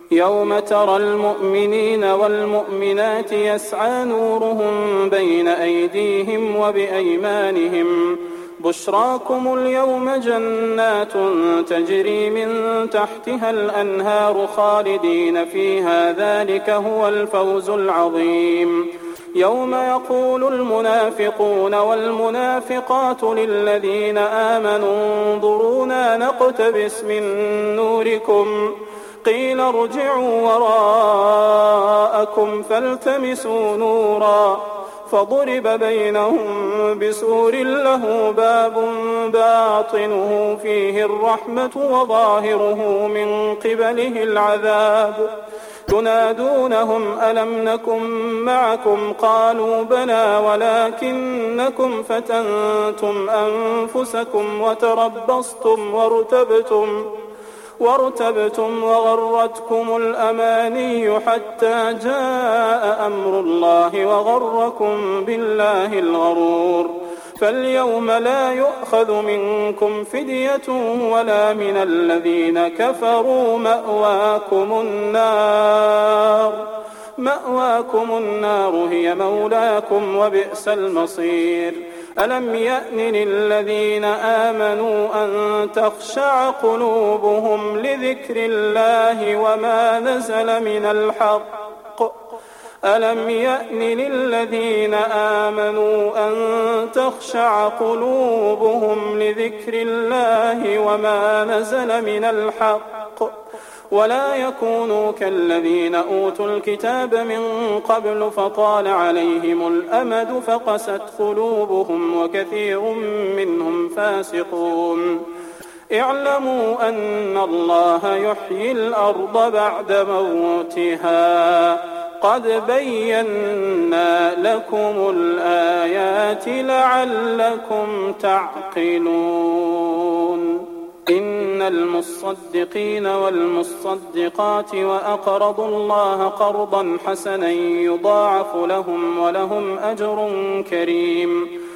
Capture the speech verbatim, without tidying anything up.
يوم ترى المؤمنين والمؤمنات يسعى نورهم بين أيديهم وبأيمانهم بشراكم اليوم جنات تجري من تحتها الأنهار خالدين فيها ذلك هو الفوز العظيم. يوم يقول المنافقون والمنافقات للذين آمنوا انظرونا نقتبس من نوركم قيل ارجعوا وراءكم فالتمسوا نورا فضرب بينهم بسور له باب باطنه فيه الرحمة وظاهره من قبله العذاب ينادونهم ألم نكن معكم قالوا بلى ولكنكم فتنتم أنفسكم وتربصتم وارتبتم وارتبتم وغرتكم الأماني حتى جاء أمر الله وغركم بالله الغرور فاليوم لا يؤخذ منكم فدية ولا من الذين كفروا مأواكم النار مأواكم النار هي مولاكم وبئس المصير. ألم يأن للذين آمنوا أن تخشع قلوبهم لذكر الله وما نزل من الحق ألم يأن للذين آمنوا أن تخشع قلوبهم لذكر الله وما نزل من الحق ولا يكونوا كالذين أوتوا الكتاب من قبل فطال عليهم الأمد فقست قلوبهم وكثير منهم فاسقون. اعلموا أن الله يحيي الأرض بعد موتها قد بينا لكم الآيات لعلكم تعقلون. إن المصدقين والمصدقات وأقرضوا الله قرضا حسنا يضاعف لهم ولهم أجر كريم.